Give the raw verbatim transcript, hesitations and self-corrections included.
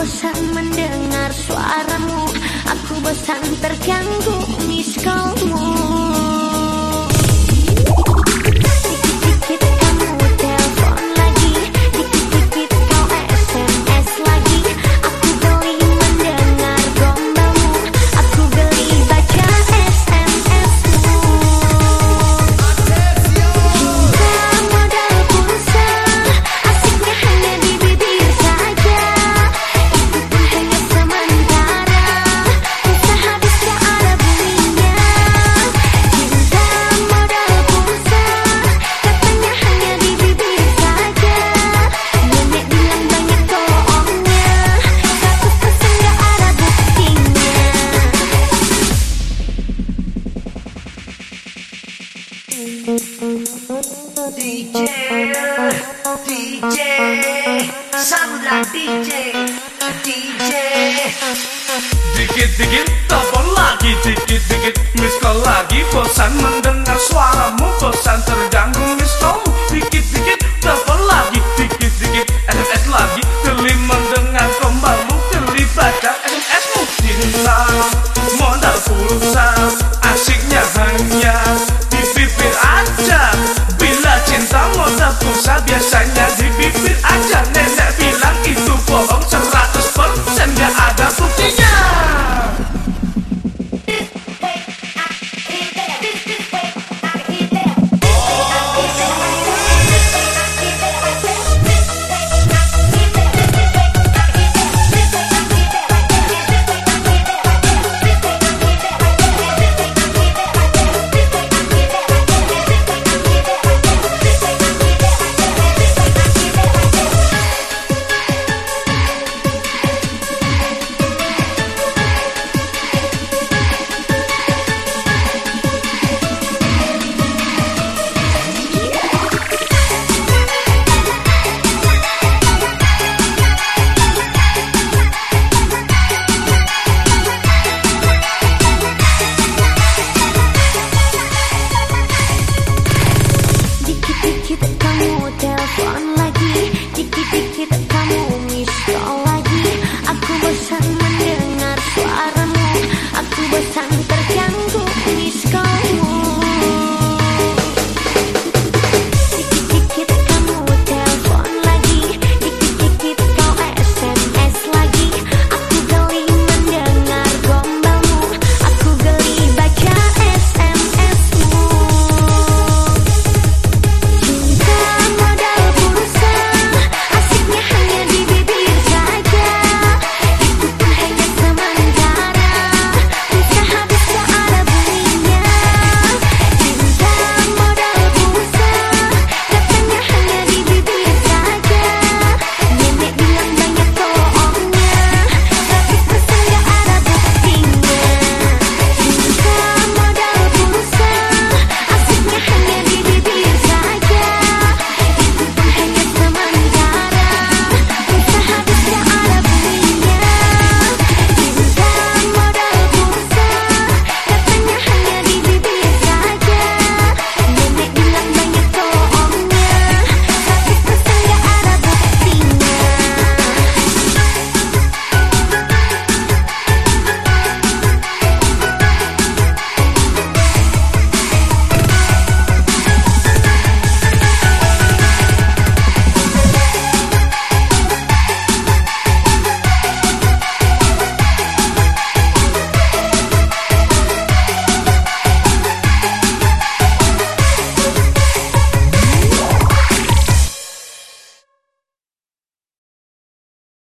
bosan mendengar suaramu, aku bosan terganggu miss call-mu. Dikit-dikit kamu telepon lagi, dikit-dikit kau S M S lagi. Aku geli mendengar gombalmu, aku geli baca S M S-mu. Cinta modal pulsa, asiknya hanya di bibir saja. Itu pun hanya sementara, bisa habis gak ada bunyinya. Cinta modal pulsa, katanya hanya di bibir saja. Nenek bilang banyak bohongnya, satu pesan gak ada buktinya. D J, D J, Samudra D J, D J. Dikit-dikit telepon lagi, dikit-dikit miss call lagi. Bosan mendengar suaramu, bosan terganggu miss call. Dikit-dikit telepon lagi, dikit-dikit S M S lagi. Geli mendengar gombalmu, geli baca S M S-mu. Cinta modal pulsa, asiknya hanya di bibir aja. Bila cinta modal pulsa, biasanya di bibir aja.